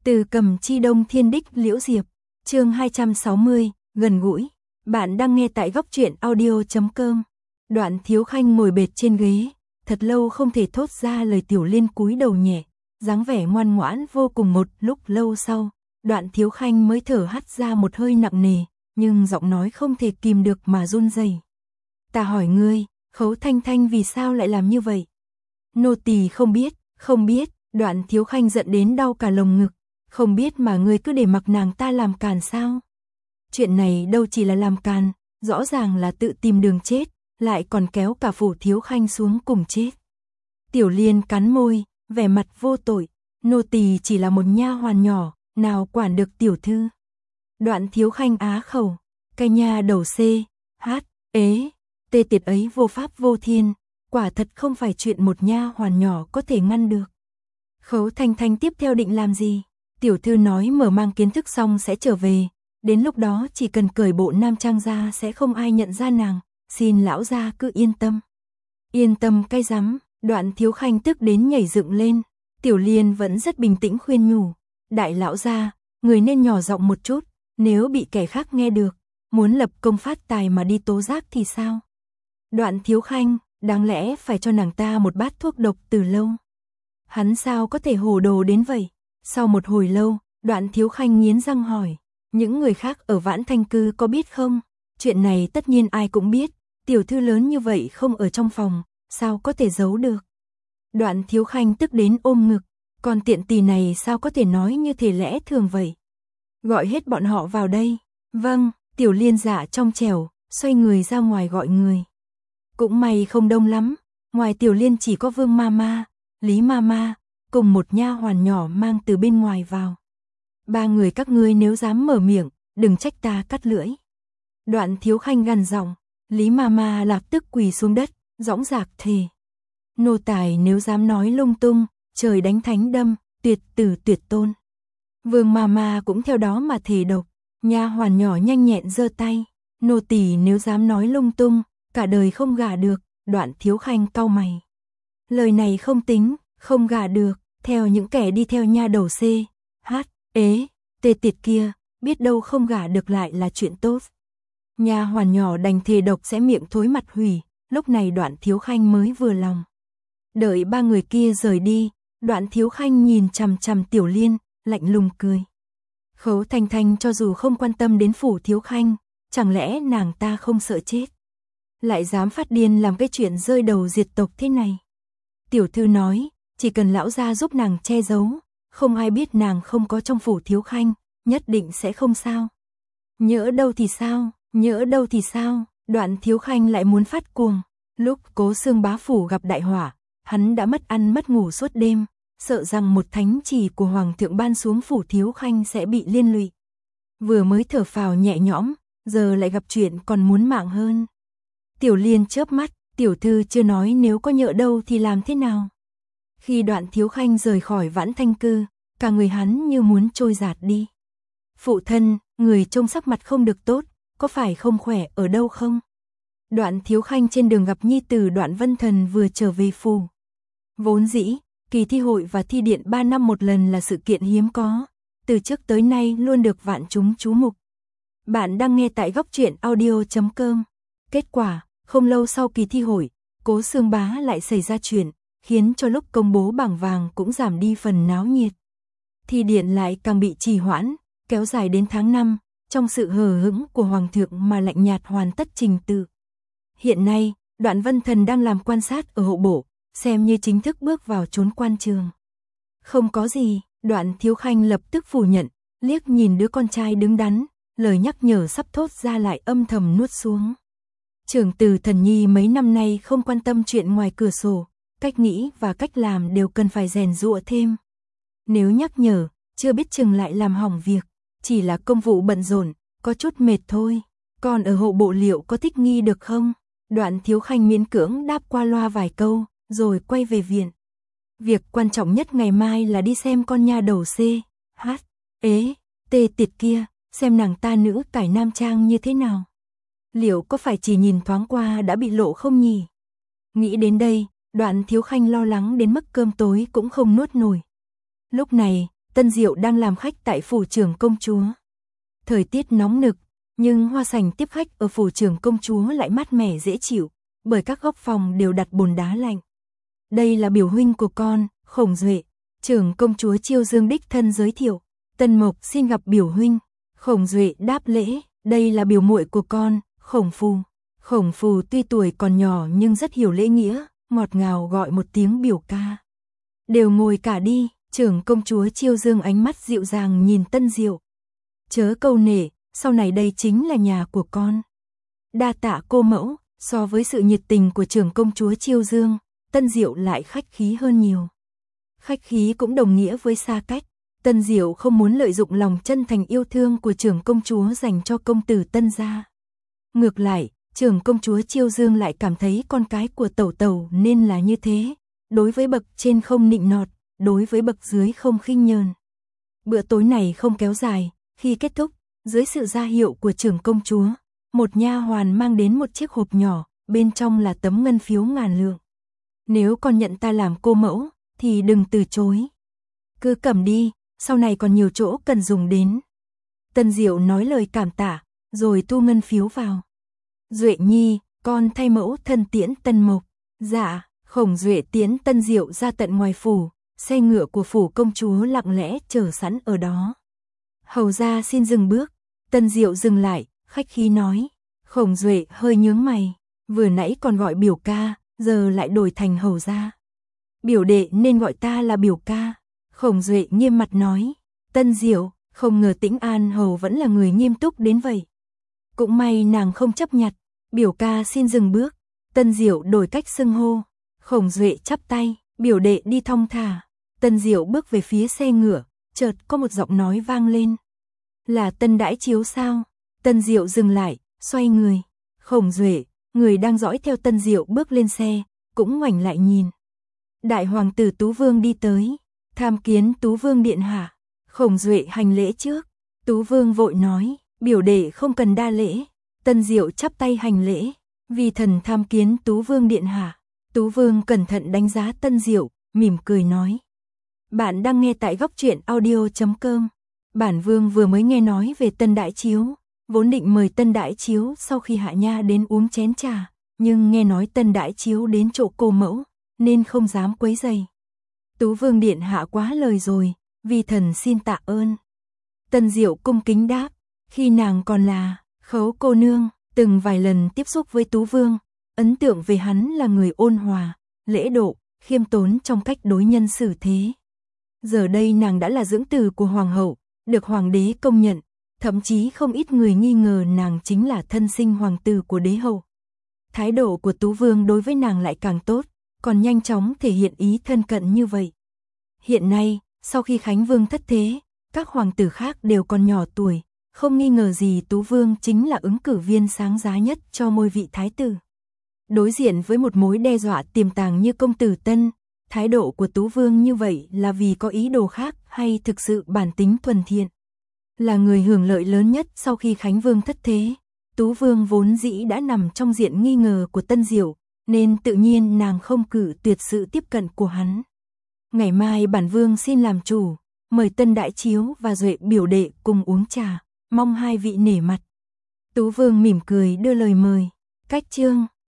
Từ Cầm Chi Đông Thiên Đích Liễu Diệp, chương 260, gần gũi. Bạn đang nghe tại góc truyện audio.com. Đoạn Thiếu Khanh ngồi bệt trên ghế, thật lâu không thể thốt ra lời. Tiểu Liên cúi đầu nhẹ, dáng vẻ ngoan ngoãn vô cùng. Một lúc lâu sau, Đoạn Thiếu Khanh mới thở hắt ra một hơi nặng nề, nhưng giọng nói không thể kìm được mà run rẩy. Ta hỏi ngươi, Khấu Thanh Thanh vì sao lại làm như vậy? Nô tỳ không biết, Đoạn Thiếu Khanh giận đến đau cả lồng ngực. Không biết mà ngươi cứ để mặc nàng ta làm càn sao? Chuyện này đâu chỉ là làm càn, rõ ràng là tự tìm đường chết, lại còn kéo cả Phủ Thiếu Khanh xuống cùng chết. Tiểu Liên cắn môi, vẻ mặt vô tội, nô tỳ chỉ là một nha hoàn nhỏ, nào quản được tiểu thư. Đoạn Thiếu Khanh á khẩu, cái nha đầu C, H, ế, tê tiệt ấy vô pháp vô thiên, quả thật không phải chuyện một nha hoàn nhỏ có thể ngăn được. Khấu Thanh Thanh tiếp theo định làm gì? Tiểu thư nói mở mang kiến thức xong sẽ trở về, đến lúc đó chỉ cần cởi bộ nam trang ra sẽ không ai nhận ra nàng, xin lão gia cứ yên tâm. Yên tâm cái rắm, Đoạn Thiếu Khanh tức đến nhảy dựng lên. Tiểu Liên vẫn rất bình tĩnh khuyên nhủ, đại lão gia, người nên nhỏ giọng một chút, nếu bị kẻ khác nghe được, muốn lập công phát tài mà đi tố giác thì sao? Đoạn Thiếu Khanh, đáng lẽ phải cho nàng ta một bát thuốc độc từ lâu. Hắn sao có thể hồ đồ đến vậy? Sau một hồi lâu, Đoạn Thiếu Khanh nghiến răng hỏi, những người khác ở Vãn Thanh Cư có biết không? Chuyện này tất nhiên ai cũng biết, tiểu thư lớn như vậy không ở trong phòng, sao có thể giấu được? Đoạn Thiếu Khanh tức đến ôm ngực, còn tiện tỳ này sao có thể nói như thể lẽ thường vậy? Gọi hết bọn họ vào đây. Vâng, Tiểu Liên dạ trong trẻo, xoay người ra ngoài gọi người. Cũng may không đông lắm, ngoài Tiểu Liên chỉ có Vương Mama, Lý Mama, cùng một nha hoàn nhỏ mang từ bên ngoài vào. Ba người các ngươi nếu dám mở miệng, đừng trách ta cắt lưỡi. Đoạn Thiếu Khanh gằn giọng, Lý Mama lập tức quỳ xuống đất, dõng dạc thề. Nô tài nếu dám nói lung tung, trời đánh thánh đâm, tuyệt tử tuyệt tôn. Vương Mama cũng theo đó mà thề độc. Nha hoàn nhỏ nhanh nhẹn giơ tay, nô tỳ nếu dám nói lung tung, cả đời không gả được. Đoạn Thiếu Khanh cau mày. Lời này không tính, không gả được, theo những kẻ đi theo nha đầu C, H, ế, tê tiệt kia, biết đâu không gả được lại là chuyện tốt. Nha hoàn nhỏ đành thề độc sẽ miệng thối mặt hủy, lúc này Đoạn Thiếu Khanh mới vừa lòng. Đợi ba người kia rời đi, Đoạn Thiếu Khanh nhìn chằm chằm Tiểu Liên, lạnh lùng cười. Khấu Thanh Thanh cho dù không quan tâm đến Phủ Thiếu Khanh, chẳng lẽ nàng ta không sợ chết? Lại dám phát điên làm cái chuyện rơi đầu diệt tộc thế này. Tiểu thư nói, chỉ cần lão gia giúp nàng che giấu, không ai biết nàng không có trong Phủ Thiếu Khanh, nhất định sẽ không sao. Nhỡ đâu thì sao, Đoạn Thiếu Khanh lại muốn phát cuồng. Lúc Cố Xương bá phủ gặp đại hỏa, hắn đã mất ăn mất ngủ suốt đêm, sợ rằng một thánh chỉ của Hoàng thượng ban xuống Phủ Thiếu Khanh sẽ bị liên lụy. Vừa mới thở phào nhẹ nhõm, giờ lại gặp chuyện còn muốn mạng hơn. Tiểu Liên chớp mắt, tiểu thư chưa nói nếu có nhỡ đâu thì làm thế nào? Khi Đoạn Thiếu Khanh rời khỏi Vãn Thanh Cư, cả người hắn như muốn trôi giạt đi. Phụ thân, người trông sắc mặt không được tốt, có phải không khỏe ở đâu không? Đoạn Thiếu Khanh trên đường gặp nhi tử Đoạn Vân Thần vừa trở về phủ. Vốn dĩ, kỳ thi hội và thi điện 3 năm một lần là sự kiện hiếm có, từ trước tới nay luôn được vạn chúng chú mục. Bạn đang nghe tại góc truyện audio.com. Kết quả, không lâu sau kỳ thi hội, Cố Xương bá lại xảy ra chuyện, khiến cho lúc công bố bảng vàng cũng giảm đi phần náo nhiệt. Thi điện lại càng bị trì hoãn, kéo dài đến tháng 5, trong sự hờ hững của Hoàng thượng mà lạnh nhạt hoàn tất trình tự. Hiện nay, Đoạn Vân Thần đang làm quan sát ở hộ bộ, xem như chính thức bước vào chốn quan trường. Không có gì, Đoạn Thiếu Khanh lập tức phủ nhận, liếc nhìn đứa con trai đứng đắn, lời nhắc nhở sắp thốt ra lại âm thầm nuốt xuống. Trưởng tử Thần Nhi mấy năm nay không quan tâm chuyện ngoài cửa sổ, cách nghĩ và cách làm đều cần phải rèn giũa thêm. Nếu nhắc nhở, chưa biết chừng lại làm hỏng việc, chỉ là công vụ bận rộn, có chút mệt thôi. Còn ở hộ bộ liệu có thích nghi được không? Đoạn Thiếu Khanh miễn cưỡng đáp qua loa vài câu, rồi quay về viện. Việc quan trọng nhất ngày mai là đi xem con nha đầu C, H, ế, tê tiệt kia, xem nàng ta nữ cải nam trang như thế nào. Liệu có phải chỉ nhìn thoáng qua đã bị lộ không nhỉ? Nghĩ đến đây, Đoạn Thiếu Khanh lo lắng đến mức cơm tối cũng không nuốt nổi. Lúc này, Tân Diệu đang làm khách tại phủ trưởng công chúa. Thời tiết nóng nực, nhưng hoa sảnh tiếp khách ở phủ trưởng công chúa lại mát mẻ dễ chịu, bởi các góc phòng đều đặt bồn đá lạnh. Đây là biểu huynh của con, Khổng Duệ. Trưởng công chúa Chiêu Dương đích thân giới thiệu. Tân Mộc xin gặp biểu huynh. Khổng Duệ đáp lễ, đây là biểu muội của con, Khổng Phù. Khổng Phù tuy tuổi còn nhỏ nhưng rất hiểu lễ nghĩa, ngọt ngào gọi một tiếng biểu ca. Đều ngồi cả đi. Trưởng công chúa Chiêu Dương ánh mắt dịu dàng nhìn Tân Diệu. Chớ câu nể, sau này đây chính là nhà của con. Đa tạ cô mẫu. So với sự nhiệt tình của trưởng công chúa Chiêu Dương, Tân Diệu lại khách khí hơn nhiều. Khách khí cũng đồng nghĩa với xa cách. Tân Diệu không muốn lợi dụng lòng chân thành yêu thương của trưởng công chúa dành cho công tử Tân gia. Ngược lại, trưởng công chúa Chiêu Dương lại cảm thấy con cái của tẩu tẩu nên là như thế, đối với bậc trên không nịnh nọt, đối với bậc dưới không khinh nhờn. Bữa tối này không kéo dài, khi kết thúc, dưới sự ra hiệu của trưởng công chúa, một nha hoàn mang đến một chiếc hộp nhỏ, bên trong là tấm ngân phiếu ngàn lượng. Nếu con nhận ta làm cô mẫu, thì đừng từ chối. Cứ cầm đi, sau này còn nhiều chỗ cần dùng đến. Tân Diệu nói lời cảm tạ, rồi thu ngân phiếu vào. Duệ nhi, con thay mẫu thân tiễn Tân Mộc. Dạ. Khổng Duệ tiễn Tân Diệu ra tận ngoài phủ, xe ngựa của phủ công chúa lặng lẽ chờ sẵn ở đó. Hầu gia xin dừng bước. Tân Diệu dừng lại, khách khí nói. Khổng Duệ hơi nhướng mày, vừa nãy còn gọi biểu ca, giờ lại đổi thành hầu gia. Biểu đệ nên gọi ta là biểu ca. Khổng Duệ nghiêm mặt nói. Tân Diệu, không ngờ Tĩnh An hầu vẫn là người nghiêm túc đến vậy. Cũng may nàng không chấp nhặt. Biểu ca xin dừng bước. Tân Diệu đổi cách xưng hô. Khổng Duệ chắp tay, biểu đệ đi thong thả. Tân Diệu bước về phía xe ngựa, chợt có một giọng nói vang lên. Là Tân Đãi Chiếu sao? Tân Diệu dừng lại, xoay người. Khổng Duệ, người đang dõi theo Tân Diệu bước lên xe, cũng ngoảnh lại nhìn. Đại hoàng tử Tú Vương đi tới, tham kiến Tú Vương điện hạ. Khổng Duệ hành lễ trước. Tú Vương vội nói, biểu đệ không cần đa lễ. Tân Diệu chắp tay hành lễ, vì thần tham kiến Tú Vương điện hạ. Tú Vương cẩn thận đánh giá Tân Diệu, mỉm cười nói. Bạn đang nghe tại goctruyện.audio.com. Bản Vương vừa mới nghe nói về Tân Đãi Chiếu, vốn định mời Tân Đãi Chiếu sau khi hạ nha đến uống chén trà, nhưng nghe nói Tân Đãi Chiếu đến chỗ cô mẫu, nên không dám quấy rầy. Tú Vương điện hạ quá lời rồi, vì thần xin tạ ơn. Tân Diệu cung kính đáp, khi nàng còn là Khấu cô nương, từng vài lần tiếp xúc với Tú Vương, ấn tượng về hắn là người ôn hòa, lễ độ, khiêm tốn trong cách đối nhân xử thế. Giờ đây nàng đã là dưỡng tử của hoàng hậu, được hoàng đế công nhận, thậm chí không ít người nghi ngờ nàng chính là thân sinh hoàng tử của đế hậu. Thái độ của Tú Vương đối với nàng lại càng tốt, còn nhanh chóng thể hiện ý thân cận như vậy. Hiện nay, sau khi Khánh Vương thất thế, các hoàng tử khác đều còn nhỏ tuổi, không nghi ngờ gì Tú Vương chính là ứng cử viên sáng giá nhất cho ngôi vị thái tử. Đối diện với một mối đe dọa tiềm tàng như công tử Tân, thái độ của Tú Vương như vậy là vì có ý đồ khác hay thực sự bản tính thuần thiện? Là người hưởng lợi lớn nhất sau khi Khánh Vương thất thế, Tú Vương vốn dĩ đã nằm trong diện nghi ngờ của Tân Diệu, nên tự nhiên nàng không cử tuyệt sự tiếp cận của hắn. Ngày mai bản Vương xin làm chủ, mời Tân Đãi Chiếu và Duệ biểu đệ cùng uống trà, mong hai vị nể mặt. Tú Vương mỉm cười đưa lời mời. Cách chương